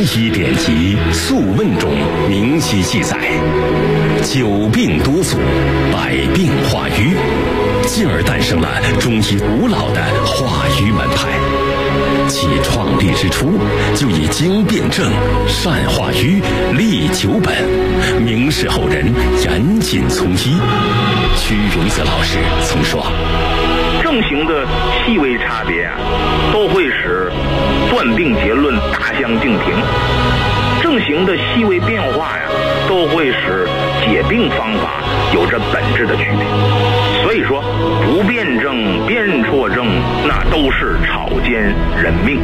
医典籍《素问》中明晰记载，久病多阻，百病化瘀，进而诞生了中医古老的化瘀门派。其创立之初，就以经辨证、善化瘀、利久本，明示后人严谨从医。屈永泽老师曾说， 症型的细微差别都会使断病结论大相径庭，症型的细微变化都会使解病方法有着本质的区别。所以说，不辨证、辨错症，那都是草菅人命。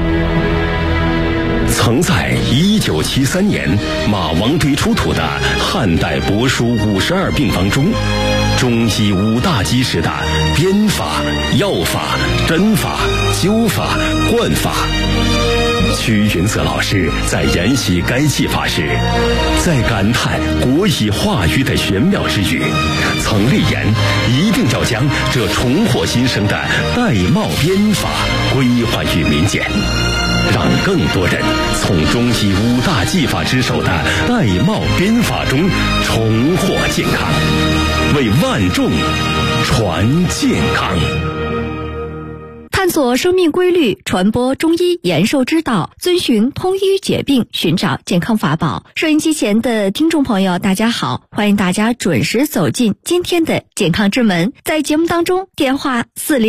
曾在1973年马王堆出土的汉代帛书52病方中，中医5大基石的编法、药法、针法、灸法、灌法。屈云泽老师在研习该技法时，在感叹国医化瘀的玄妙之余，曾立言一定要将这重获新生的玳瑁编法归还于民间，让更多人从中医5大技法之首的玳瑁编法中重获健康，为万众传健康。 探索生命规律，传播中医延寿之道，遵循通医解病，寻找健康法宝。收音机前的听众朋友，大家好，欢迎大家准时走进今天的健康之门。在节目当中，电话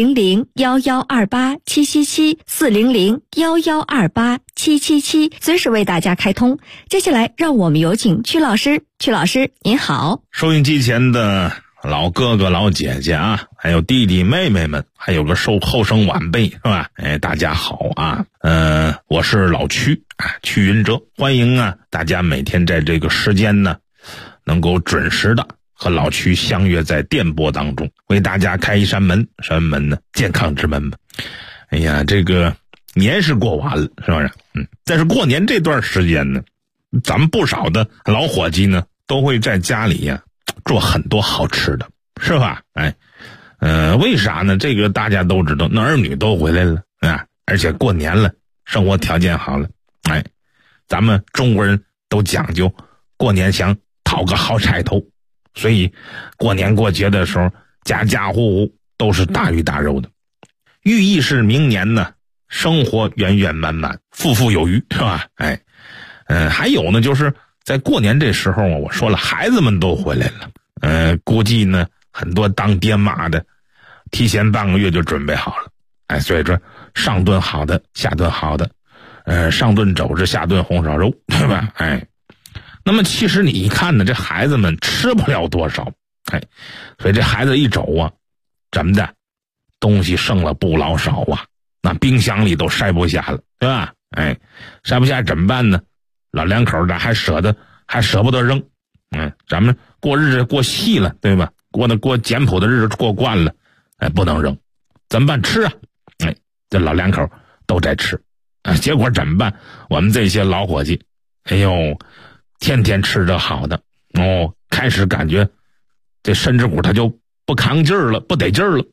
400-1128-777，400-1128-777，随时为大家开通。接下来，让我们有请曲老师。曲老师，您好。 收音机前的老哥哥老姐姐啊，还有弟弟妹妹们，还有个后生晚辈，是吧？大家好啊。我是老屈啊，屈云哲。欢迎啊大家每天在这个时间呢，能够准时的和老屈相约在电波当中，为大家开一扇门。什么门呢？健康之门吧。哎呀，这个年是过完了，是不是？但是过年这段时间呢，咱们不少的老伙计呢，都会在家里呀做很多好吃的，是吧？为啥呢？这个大家都知道，那儿女都回来了啊，而且过年了，生活条件好了，咱们中国人都讲究过年想讨个好彩头，所以过年过节的时候，家家户户都是大鱼大肉的，寓意是明年呢，生活圆圆满满，富富有余，是吧？还有呢，就是在过年这时候我说了，孩子们都回来了，估计呢，很多当爹妈的提前半个月就准备好了，所以说上顿好的，下顿好的，上顿肘子，下顿红烧肉，对吧？那么其实你一看呢，这孩子们吃不了多少，所以这孩子一走啊，怎么的，东西剩了不老少啊，那冰箱里都塞不下了，对吧？塞不下怎么办呢？老两口的还舍不得扔，咱们过日子过细了，对吧？过简朴的日子过惯了，不能扔，怎么办？吃啊！这老两口都在吃，结果怎么办？我们这些老伙计，天天吃着好的，开始感觉这身子骨他就不扛劲儿了，不得劲儿了，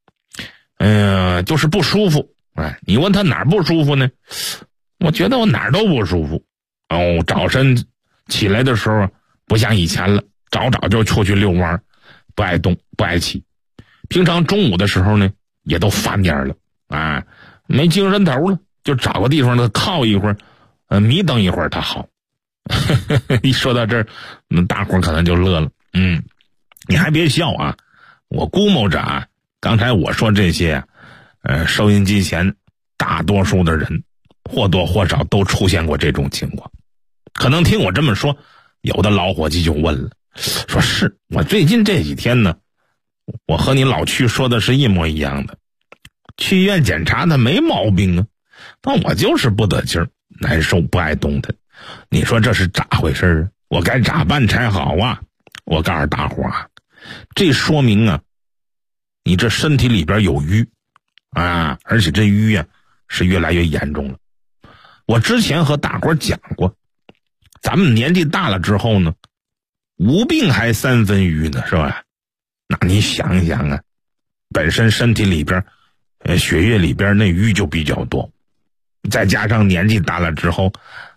就是不舒服。你问他哪儿不舒服呢？我觉得我哪儿都不舒服。早晨起来的时候不像以前了，早就出去遛弯，不爱动，不爱起。平常中午的时候呢，也都翻蔫了没精神头了，就找个地方靠一会儿，迷瞪一会儿他好。一说到这儿，大伙儿可能就乐了。你还别笑啊，我估摸着啊，刚才我说这些收音机前大多数的人或多或少都出现过这种情况。可能听我这么说，有的老伙计就问了，说是我最近这几天呢，我和你老屈说的是一模一样的，去医院检查他没毛病啊，但我就是不得劲儿，难受，不爱动弹。你说这是咋回事啊？我该咋办才好啊？我告诉大伙啊，这说明啊，你这身体里边有瘀而且这瘀是越来越严重了。我之前和大伙讲过，咱们年纪大了之后呢，无病还三分瘀呢，是吧？那你想一想啊，本身身体里边血液里边那瘀就比较多，再加上年纪大了之后，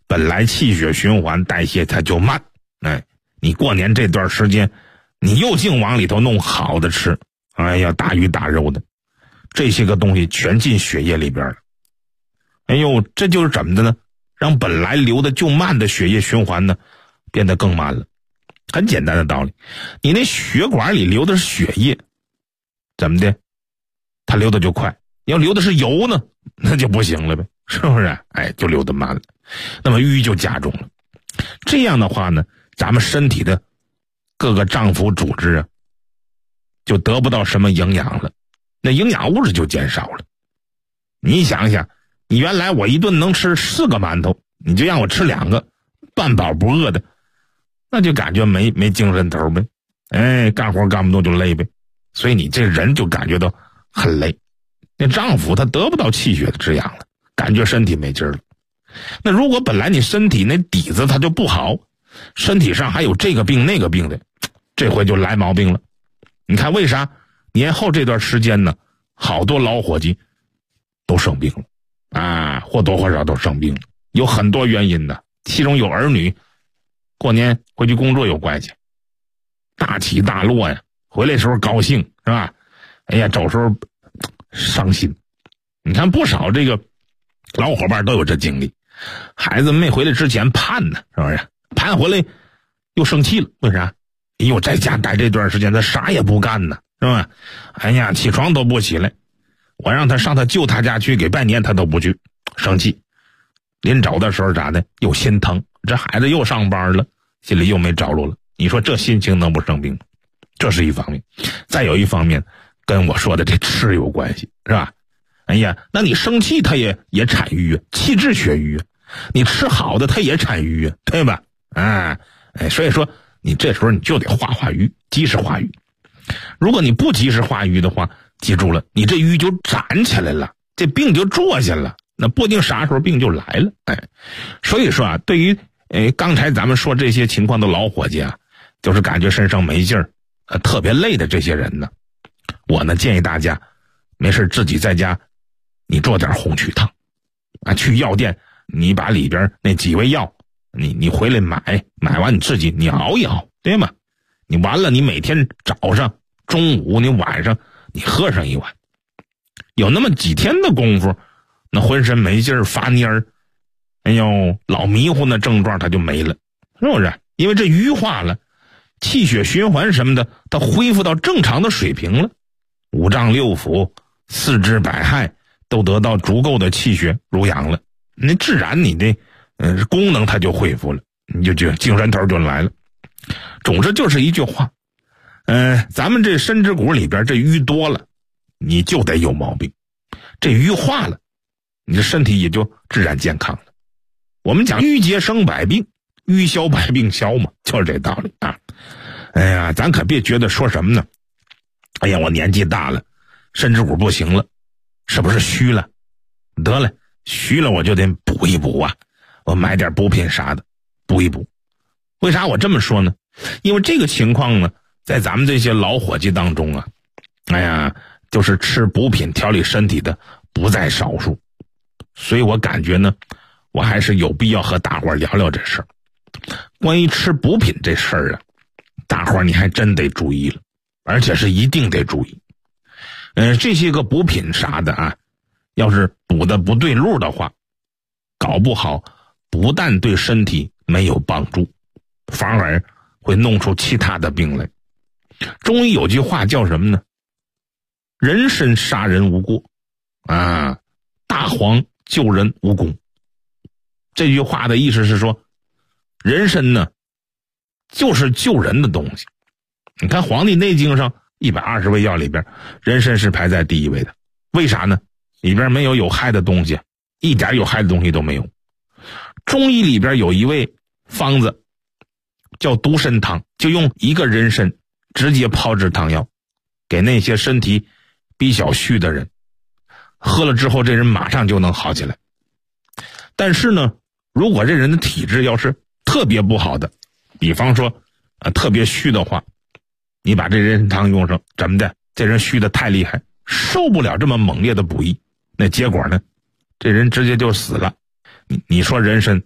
本来气血循环代谢它就慢，你过年这段时间你又净往里头弄好的吃，哎呀，大鱼大肉的，这些个东西全进血液里边了。哎呦，这就是怎么的呢？让本来流的就慢的血液循环呢变得更慢了。很简单的道理，你那血管里流的是血液，怎么的它流的就快，要流的是油呢那就不行了呗，是不是？就流得慢了，那么淤就加重了。这样的话呢，咱们身体的各个脏腑组织啊就得不到什么营养了，那营养物质就减少了。你想想，你原来我一顿能吃4个馒头，你就让我吃2个，半饱不饿的，那就感觉没精神头呗，干活干不动就累呗，所以你这人就感觉到很累。那脏腑它得不到气血的滋养了，感觉身体没劲儿了。那如果本来你身体那底子它就不好，身体上还有这个病那个病的，这回就来毛病了。你看为啥年后这段时间呢，好多老伙计都生病了或多或少都生病了，有很多原因的，其中有儿女过年回去工作有关系，大起大落呀，回来时候高兴是吧？走时候伤心。你看不少这个老伙伴都有这经历，孩子没回来之前盼呢，是不是？盼回来又生气了，为啥？在家待这段时间他啥也不干呢，是吧？起床都不起来，我让他上他舅他家去给拜年他都不去，生气。临走的时候咋的？又心疼，这孩子又上班了，心里又没着落了。你说这心情能不生病吗？这是一方面。再有一方面跟我说的这吃有关系，是吧？那你生气它也产瘀啊，气滞血瘀啊，你吃好的它也产瘀啊，对吧？所以说你这时候你就得化瘀，及时化瘀。如果你不及时化瘀的话，记住了，你这瘀就长起来了，这病就坐下了，那不定啥时候病就来了。所以说对于刚才咱们说这些情况的老伙计就是感觉身上没劲儿，特别累的这些人呢，我呢建议大家没事自己在家你做点红曲汤去药店你把里边那几味药你回来买完你自己你熬一熬，对吗？你完了你每天早上中午你晚上你喝上一碗，有那么几天的功夫，那浑身没劲儿发蔫儿老迷糊那症状它就没了，是不是？因为这瘀化了，气血循环什么的它恢复到正常的水平了，五脏六腑四肢百骸都得到足够的气血濡养了，那自然你的功能它就恢复了，你就精神头就来了。总之就是一句话，咱们这身之骨里边这瘀多了，你就得有毛病；这瘀化了，你的身体也就自然健康了。我们讲瘀结生百病，瘀消百病消嘛，就是这道理啊。咱可别觉得说什么呢？我年纪大了，身之骨不行了，是不是虚了？得了，虚了我就得补一补啊，我买点补品啥的补一补。为啥我这么说呢？因为这个情况呢，在咱们这些老伙计当中就是吃补品调理身体的不在少数，所以我感觉呢，我还是有必要和大伙聊聊这事儿。关于吃补品这事儿大伙你还真得注意了，而且是一定得注意。这些个补品啥的要是补的不对路的话，搞不好不但对身体没有帮助，反而会弄出其他的病来。中医有句话叫什么呢？人参杀人无过大黄救人无功。这句话的意思是说，人参呢就是救人的东西。你看《黄帝内经》上120味药里边，人参是排在第1位的。为啥呢？里边没有有害的东西，一点有害的东西都没有。中医里边有一味方子叫独参汤，就用1个人参直接炮制汤药，给那些身体比较虚的人喝了之后，这人马上就能好起来。但是呢，如果这人的体质要是特别不好的，比方说特别虚的话，你把这人参汤用上，怎么的？这人虚的太厉害，受不了这么猛烈的补益，那结果呢，这人直接就死了。你说人参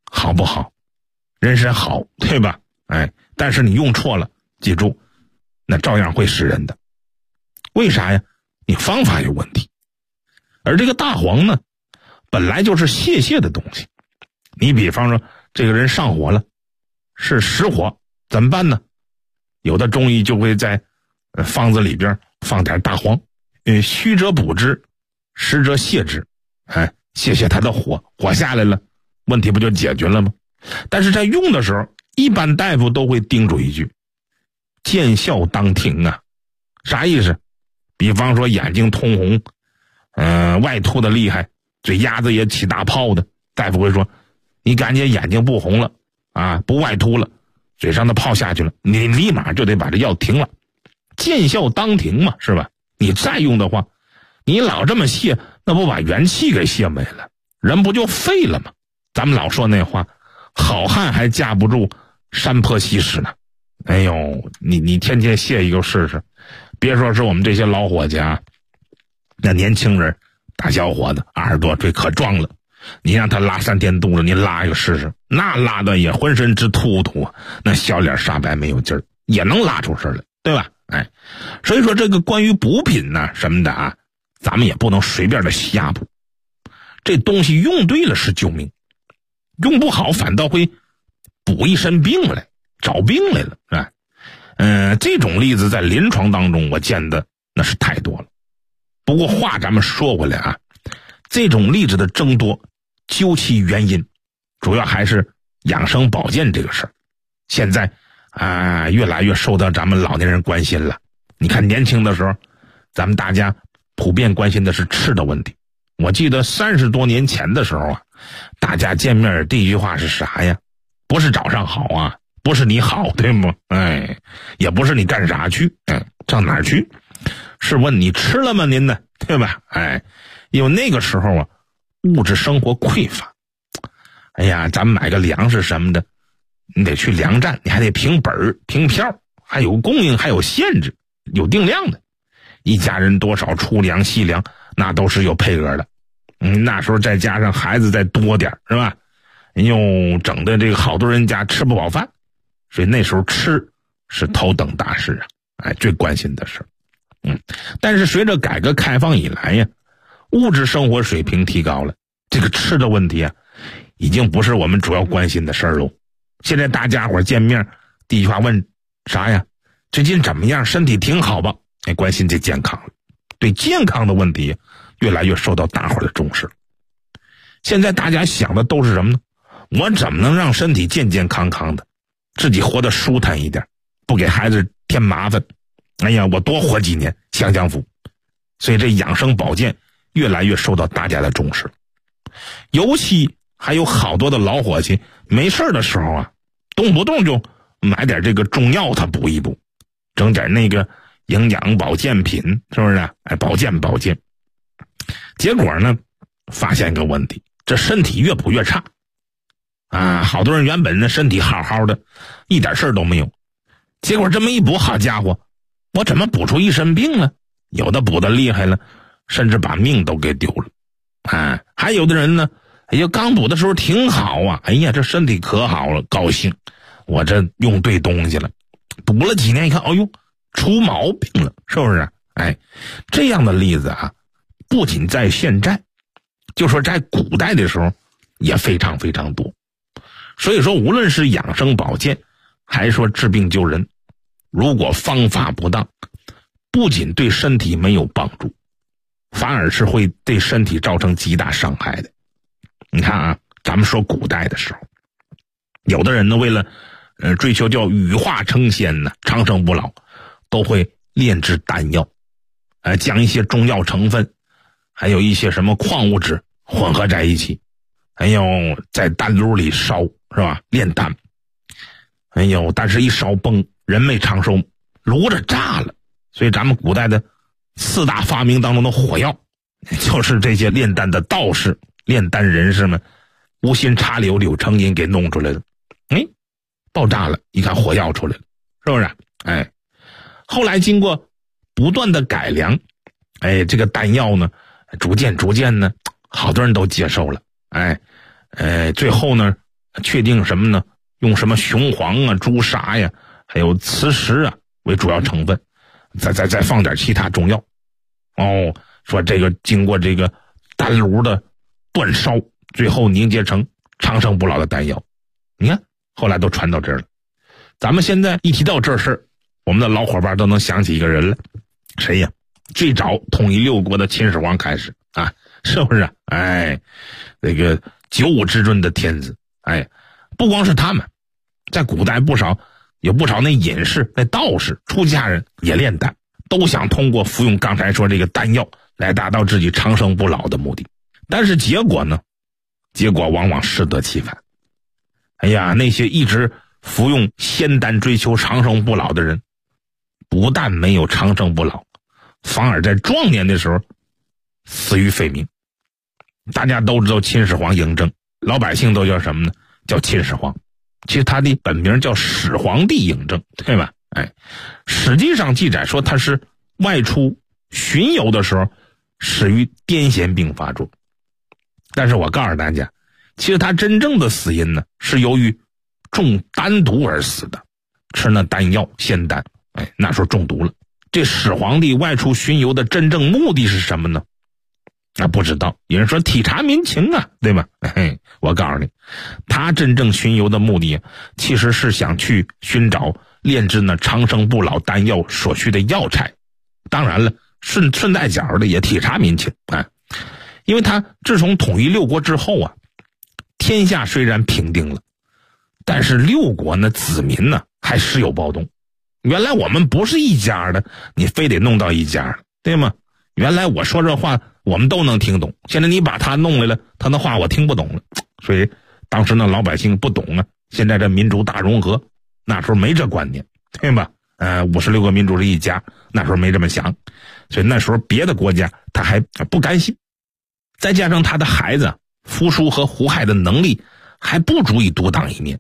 好不好？人参好，对吧？但是你用错了，记住，那照样会死人的。为啥呀？你方法有问题。而这个大黄呢，本来就是泄泻的东西。你比方说，这个人上火了，是实火，怎么办呢？有的中医就会在方子里边放点大黄，虚则补之，实则泻之，泄他的火，火下来了，问题不就解决了吗？但是在用的时候，一般大夫都会叮嘱一句：见效当停啊。啥意思？比方说眼睛通红，外凸的厉害，嘴丫子也起大泡的，大夫会说：你感觉眼睛不红了啊，不外凸了，嘴上的泡下去了，你立马就得把这药停了。见效当停嘛，是吧？你再用的话，你老这么泻，那不把元气给泻没了，人不就废了吗？咱们老说那话，好汉还架不住山坡稀石呢。哎呦，你天天泻一个试试，别说是我们这些老伙计啊，那年轻人大小伙子20多岁可壮了，你让他拉3天肚子，你拉一个试试，那拉的也浑身直突突，那小脸煞白没有劲儿，也能拉出事来，对吧？所以说这个关于补品呢什么的啊，咱们也不能随便的瞎补。这东西用对了是救命，用不好反倒会补一身病来，找病来了，是吧？这种例子在临床当中我见的那是太多了。不过话咱们说回来啊，这种例子的增多，究其原因，主要还是养生保健这个事儿。现在越来越受到咱们老年人关心了。你看年轻的时候，咱们大家普遍关心的是吃的问题。我记得30多年前的时候啊，大家见面第一句话是啥呀？不是早上好啊，不是你好，对吗？也不是你干啥去，上哪儿去？是问你吃了吗您呢？对吧？因为那个时候啊，物质生活匮乏。咱们买个粮食什么的，你得去粮站，你还得凭本凭票，还有供应，还有限制，有定量的。一家人多少粗粮细粮，那都是有配额的。那时候再加上孩子再多点，是吧？又整的这个好多人家吃不饱饭，所以那时候吃是头等大事啊，最关心的事。但是随着改革开放以来呀，物质生活水平提高了，这个吃的问题啊，已经不是我们主要关心的事儿喽。现在大家伙见面第一句话问啥呀？最近怎么样？身体挺好吧？关心这健康了，对健康的问题越来越受到大伙的重视。现在大家想的都是什么呢？我怎么能让身体健健康康的，自己活得舒坦一点，不给孩子添麻烦？我多活几年享享福。所以这养生保健越来越受到大家的重视。尤其还有好多的老伙计没事的时候啊，动不动就买点这个中药他补一补，整点那个营养保健品，是不是？保健。结果呢，发现个问题，这身体越补越差啊！好多人原本呢身体好好的，一点事儿都没有，结果这么一补，好家伙，我怎么补出一身病了？有的补得厉害了，甚至把命都给丢了。还有的人呢，刚补的时候挺好啊，这身体可好了，高兴，我这用对东西了。补了几年一看，出毛病了，是不是？这样的例子啊，不仅在现在，就说在古代的时候也非常非常多。所以说无论是养生保健还是说治病救人，如果方法不当，不仅对身体没有帮助，反而是会对身体造成极大伤害的。你看啊，咱们说古代的时候，有的人呢为了追求叫羽化成仙呢，长生不老，都会炼制丹药，将一些中药成分还有一些什么矿物质混合在一起，在丹炉里烧，是吧？炼丹。但是一烧崩，人没长寿，炉子炸了。所以咱们古代的4大发明当中的火药，就是这些炼丹的道士、炼丹人士们无心插柳柳成荫给弄出来的。爆炸了，一看火药出来了，是不是？后来经过不断的改良，这个丹药呢，逐渐呢，好多人都接受了。最后呢， 确定什么呢？用什么雄黄啊、朱砂呀，还有磁石啊为主要成分，再放点其他中药。说这个经过这个丹炉的煅烧，最后凝结成长生不老的丹药。你看，后来都传到这儿了。咱们现在一提到这事儿，我们的老伙伴都能想起一个人来，谁呀？最早统一六国的秦始皇开始啊，是不是？那个九五之尊的天子，不光是他们，在古代有不少那隐士、那道士、出家人也炼丹，都想通过服用刚才说这个丹药来达到自己长生不老的目的。但是结果呢？结果往往适得其反。那些一直服用仙丹追求长生不老的人，不但没有长生不老，反而在壮年的时候死于非命。大家都知道秦始皇嬴政，老百姓都叫什么呢？叫秦始皇。其实他的本名叫始皇帝嬴政，对吧？史记上记载说他是外出巡游的时候死于癫痫病发作。但是我告诉大家，其实他真正的死因呢，是由于中丹毒而死的，吃那丹药仙丹，那时候中毒了。这始皇帝外出巡游的真正目的是什么呢？不知道。有人说体察民情啊，对吧？我告诉你，他真正巡游的目的其实是想去寻找炼制那长生不老丹药所需的药材。当然了，顺带脚的也体察民情因为他自从统一六国之后啊，天下虽然平定了，但是六国呢子民呢还时有暴动。原来我们不是一家的，你非得弄到一家，对吗？原来我说这话我们都能听懂，现在你把他弄来了，他的话我听不懂了。所以当时那老百姓不懂啊，现在这民主大融合，那时候没这观念，对吧？56个民主是一家，那时候没这么想，所以那时候别的国家他还不甘心。再加上他的孩子扶苏和胡亥的能力还不足以独当一面。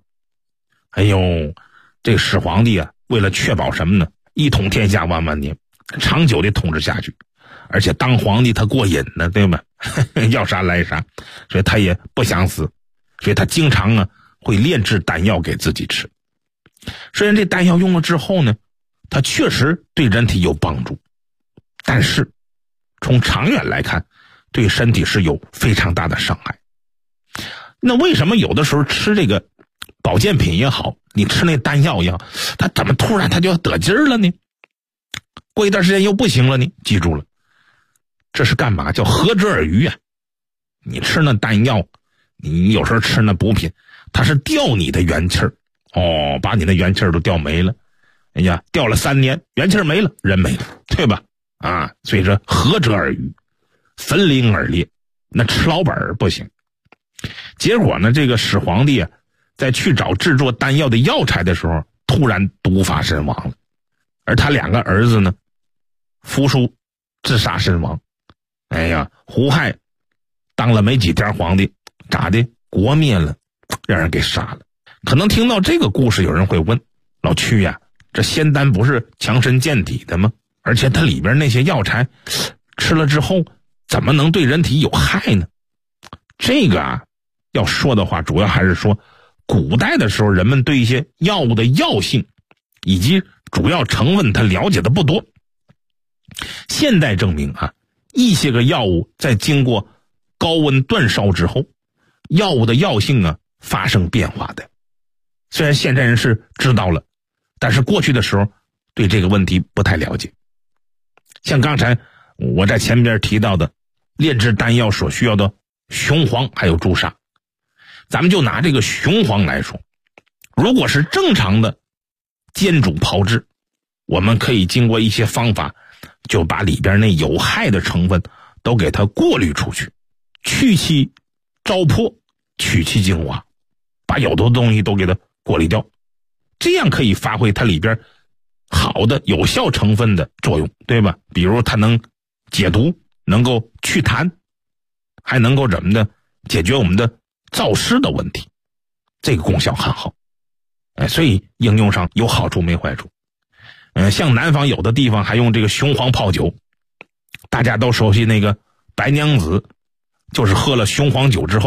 这个始皇帝啊，为了确保什么呢？一统天下万万年，长久的统治下去。而且当皇帝他过瘾呢，对吧？要啥来啥，所以他也不想死，所以他经常会炼制丹药给自己吃。虽然这丹药用了之后呢，它确实对人体有帮助，但是从长远来看，对身体是有非常大的伤害。那为什么有的时候吃这个保健品也好，你吃那丹药也好，它怎么突然它就要得劲儿了呢？过一段时间又不行了呢？记住了，这是干嘛？叫合之而渔啊！你吃那丹药，你有时候吃那补品，它是吊你的元气儿，把你的元气儿都吊没了。吊了3年，元气儿没了，人没了，对吧？所以说合之而渔，分灵而裂，那吃老本不行。结果呢，这个始皇帝在去找制作丹药的药材的时候，突然毒发身亡了，而他2个儿子呢，扶苏自杀身亡。胡亥当了没几天皇帝，咋的？国灭了，让人给杀了。可能听到这个故事，有人会问：老屈呀，这仙丹不是强身健体的吗？而且它里边那些药材吃了之后，怎么能对人体有害呢？这个要说的话，主要还是说古代的时候人们对一些药物的药性以及主要成分他了解的不多。现代证明一些个药物在经过高温煅烧之后，药物的药性发生变化的。虽然现代人是知道了，但是过去的时候对这个问题不太了解。像刚才我在前边提到的炼制丹药所需要的雄黄还有朱砂，咱们就拿这个雄黄来说，如果是正常的煎煮炮制，我们可以经过一些方法就把里边那有害的成分都给它过滤出去，去其糟粕，取其精华，把有的东西都给它过滤掉，这样可以发挥它里边好的有效成分的作用，对吧？比如它能解毒，能够祛痰，还能够怎么的解决我们的燥湿的问题，这个功效很好。所以应用上有好处没坏处。像南方有的地方还用这个雄黄泡酒，大家都熟悉那个白娘子，就是喝了雄黄酒之后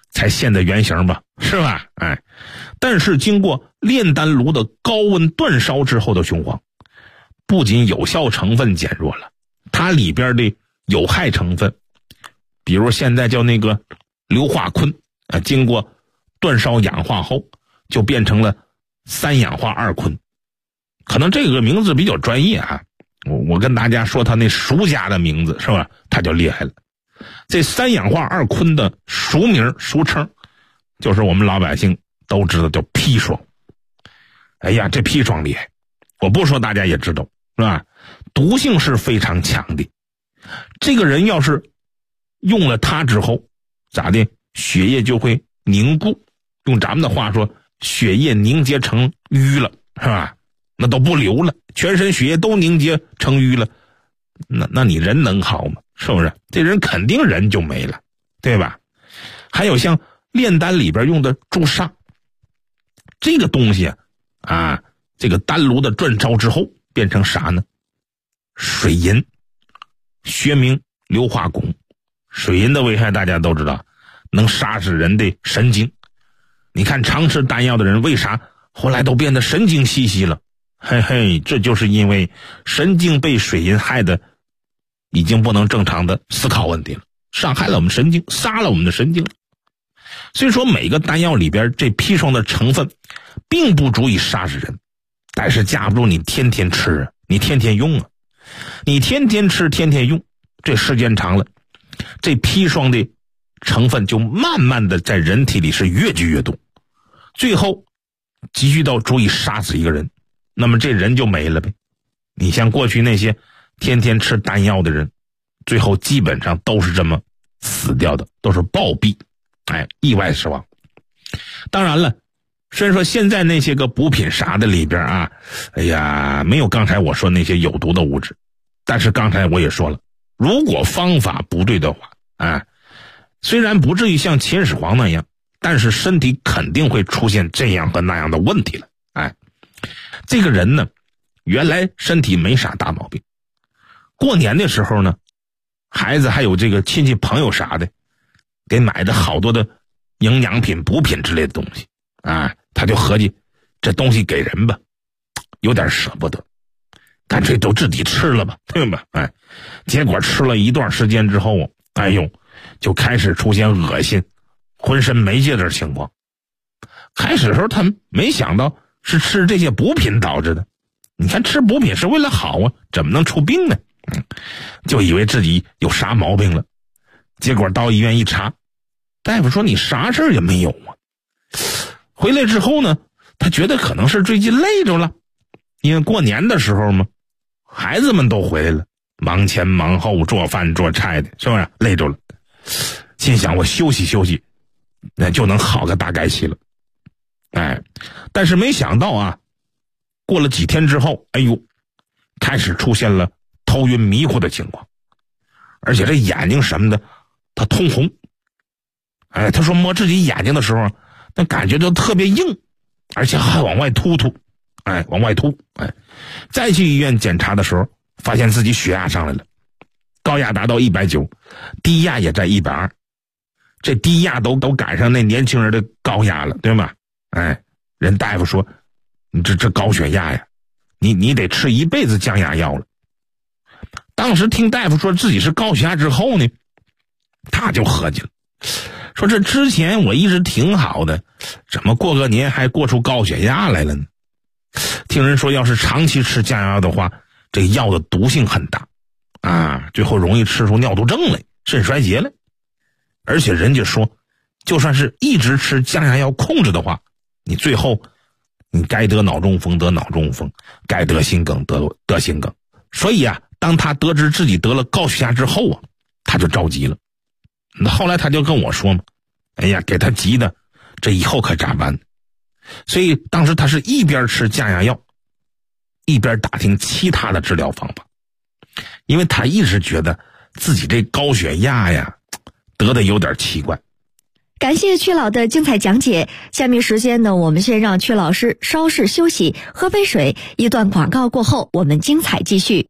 才现的原形吧，是吧？但是经过炼丹炉的高温煅烧之后的雄黄，不仅有效成分减弱了，它里边的有害成分，比如现在叫那个硫化醌经过煅烧氧化后就变成了3氧化2醌。可能这个名字比较专业啊，我跟大家说他那俗家的名字是吧，他就厉害了。这3氧化2醌的俗名俗称就是我们老百姓都知道叫砒霜。哎呀，这砒霜厉害，我不说大家也知道是吧？毒性是非常强的。这个人要是用了它之后咋的，血液就会凝固，用咱们的话说，血液凝结成瘀了，是吧？那都不流了，全身血液都凝结成瘀了，那你人能好吗？是不是？这人肯定人就没了，对吧？还有像炼丹里边用的朱砂，这个东西啊，这个丹炉的煅烧之后变成啥呢？水银，学名硫化汞。水银的危害大家都知道，能杀死人的神经。你看常吃丹药的人为啥后来都变得神经兮兮了？嘿嘿，这就是因为神经被水银害的已经不能正常的思考问题了，伤害了我们神经，杀了我们的神经。所以说每个丹药里边这砒霜的成分并不足以杀死人，但是架不住你天天吃啊，你天天用啊，你天天吃天天用，这时间长了，这砒霜的成分就慢慢的在人体里是越积越多，最后积聚到足以杀死一个人，那么这人就没了呗。你像过去那些天天吃丹药的人，最后基本上都是这么死掉的，都是暴毙，意外死亡。当然了，虽然说现在那些个补品啥的里边啊，哎呀，没有刚才我说那些有毒的物质，但是刚才我也说了，如果方法不对的话，虽然不至于像秦始皇那样，但是身体肯定会出现这样和那样的问题了。这个人呢，原来身体没啥大毛病，过年的时候呢，孩子还有这个亲戚朋友啥的给买的好多的营养品补品之类的东西他就合计这东西给人吧，有点舍不得，干脆都自己吃了吧，对吧？结果吃了一段时间之后，就开始出现恶心浑身没劲的情况。开始的时候他没想到是吃这些补品导致的，你看吃补品是为了好啊，怎么能出病呢？就以为自己有啥毛病了，结果到医院一查，大夫说你啥事儿也没有啊。回来之后呢，他觉得可能是最近累着了，因为过年的时候嘛，孩子们都回来了，忙前忙后做饭做菜的，是不是累着了？心想我休息休息，那就能好个大概期了。但是没想到啊，过了几天之后，开始出现了头晕迷糊的情况，而且这眼睛什么的他通红。他说摸自己眼睛的时候，那感觉就特别硬，而且还往外突，往外突。再去医院检查的时候，发现自己血压上来了，高压达到190，低压也在120，这低压都赶上那年轻人的高压了，对吗？人大夫说你这高血压呀，你得吃一辈子降压药了。当时听大夫说自己是高血压之后呢，他就合计了，说这之前我一直挺好的，怎么过个年还过出高血压来了呢？听人说要是长期吃降压药的话，这个药的毒性很大最后容易吃出尿毒症来，肾衰竭来。而且人家说就算是一直吃降压药控制的话，你最后你该得脑中风得脑中风，该得心梗得心梗。所以当他得知自己得了高血压之后他就着急了。后来他就跟我说嘛，给他急的这以后可咋办？所以当时他是一边吃降压药一边打听其他的治疗方法，因为他一直觉得自己这高血压呀得的有点奇怪。 感谢曲老的精彩讲解，下面时间呢，我们先让曲老师稍事休息，喝杯水，一段广告过后，我们精彩继续。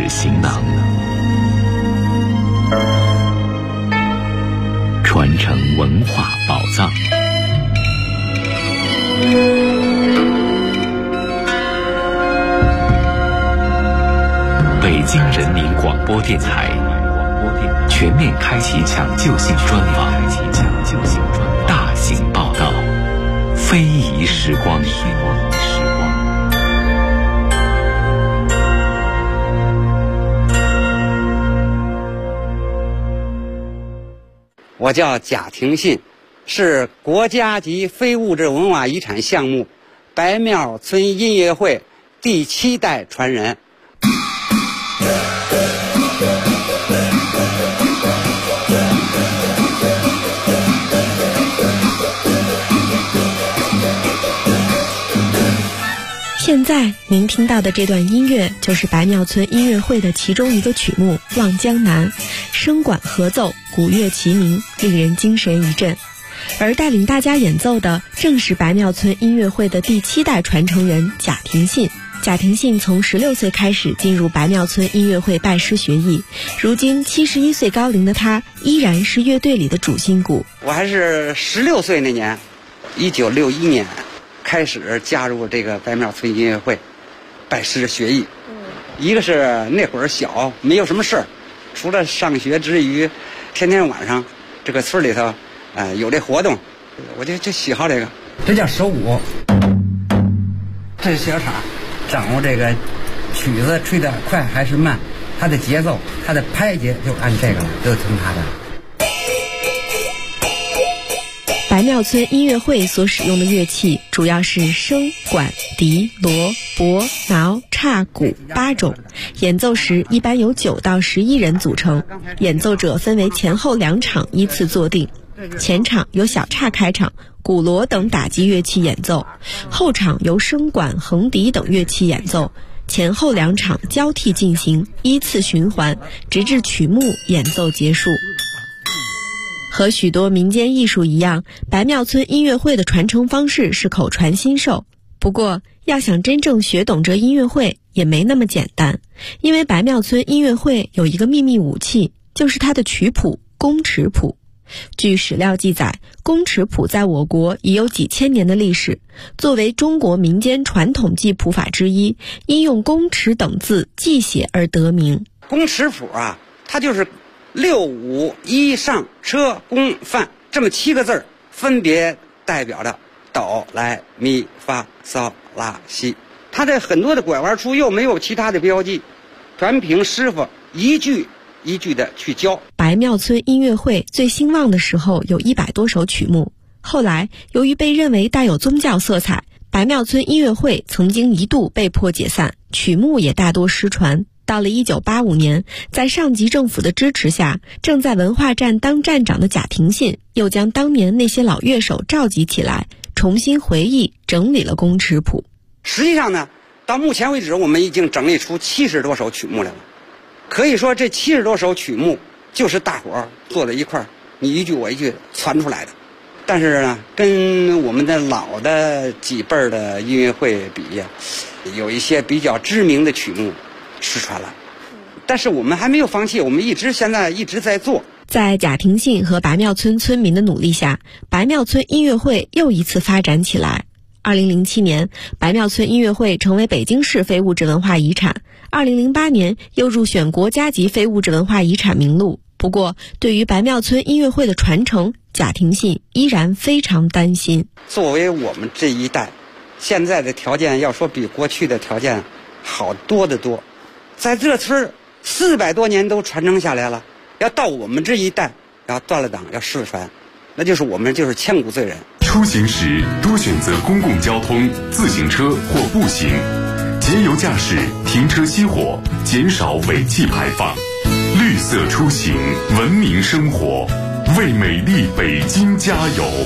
行囊，传承文化宝藏。北京人民广播电台全面开启抢救性专访，大型报道，非遗时光。 我叫贾廷信，是国家级非物质文化遗产项目白庙村音乐会第7代传人。 现在您听到的这段音乐就是白庙村音乐会的其中一个曲目《望江南》，声管合奏，鼓乐齐鸣，令人精神一振。而带领大家演奏的正是白庙村音乐会的第7代传承人贾廷信。贾廷信从16岁开始进入白庙村音乐会拜师学艺，如今71岁高龄的他依然是乐队里的主心骨。 我还是16岁那年，1961年开始加入这个白庙村音乐会拜师学艺。一个是那会儿小，没有什么事儿，除了上学之余，天天晚上这个村里头有这活动，我就喜好这个。这叫手鼓，这是小叉，掌握这个曲子吹得快还是慢，它的节奏，它的拍节就按这个了，都听它的。 白庙村音乐会所使用的乐器主要是笙、管、笛、锣、钹、铙、叉、鼓8种，演奏时一般由9到11人组成，演奏者分为前后2场依次坐定。前场由小叉开场，鼓锣等打击乐器演奏，后场由笙管、横笛等乐器演奏，前后2场交替进行，依次循环，直至曲目演奏结束。和许多民间艺术一样，白庙村音乐会的传承方式是口传心授。不过，要想真正学懂这音乐会也没那么简单，因为白庙村音乐会有一个秘密武器，就是它的曲谱宫尺谱。据史料记载，宫尺谱在我国已有几千年的历史，作为中国民间传统记谱法之一，因用宫尺等字记写而得名。 宫尺谱啊，它就是6、5、1上车宫范这么7个字，分别代表着哆来咪发嗦拉西。它的很多的拐弯处又没有其他的标记，全凭师傅一句一句的去教。 白庙村音乐会最兴旺的时候有100多首曲目，后来由于被认为带有宗教色彩，白庙村音乐会曾经一度被迫解散，曲目也大多失传。到了1985年，在上级政府的支持下，正在文化站当站长的贾廷信又将当年那些老乐手召集起来，重新回忆整理了宫尺谱。 实际上呢，到目前为止我们已经整理出70多首曲目来了。可以说这70多首曲目就是大伙儿坐在一块儿，你一句我一句传出来的。但是呢，跟我们的老的几辈儿的音乐会比呀，有一些比较知名的曲目失传了。但是我们还没有放弃，我们现在一直在做。 在贾廷信和白庙村村民的努力下，白庙村音乐会又一次发展起来。2007年，白庙村音乐会成为北京市非物质文化遗产。2008年又入选国家级非物质文化遗产名录。不过，对于白庙村音乐会的传承，贾廷信依然非常担心。 作为我们这一代，现在的条件要说比过去的条件好多得多，在这村400多年都传承下来了，要到我们这一代要断了档要失传，那就是我们就是千古罪人。 出行时多选择公共交通、自行车或步行，节油驾驶，停车熄火，减少尾气排放。绿色出行，文明生活，为美丽北京加油。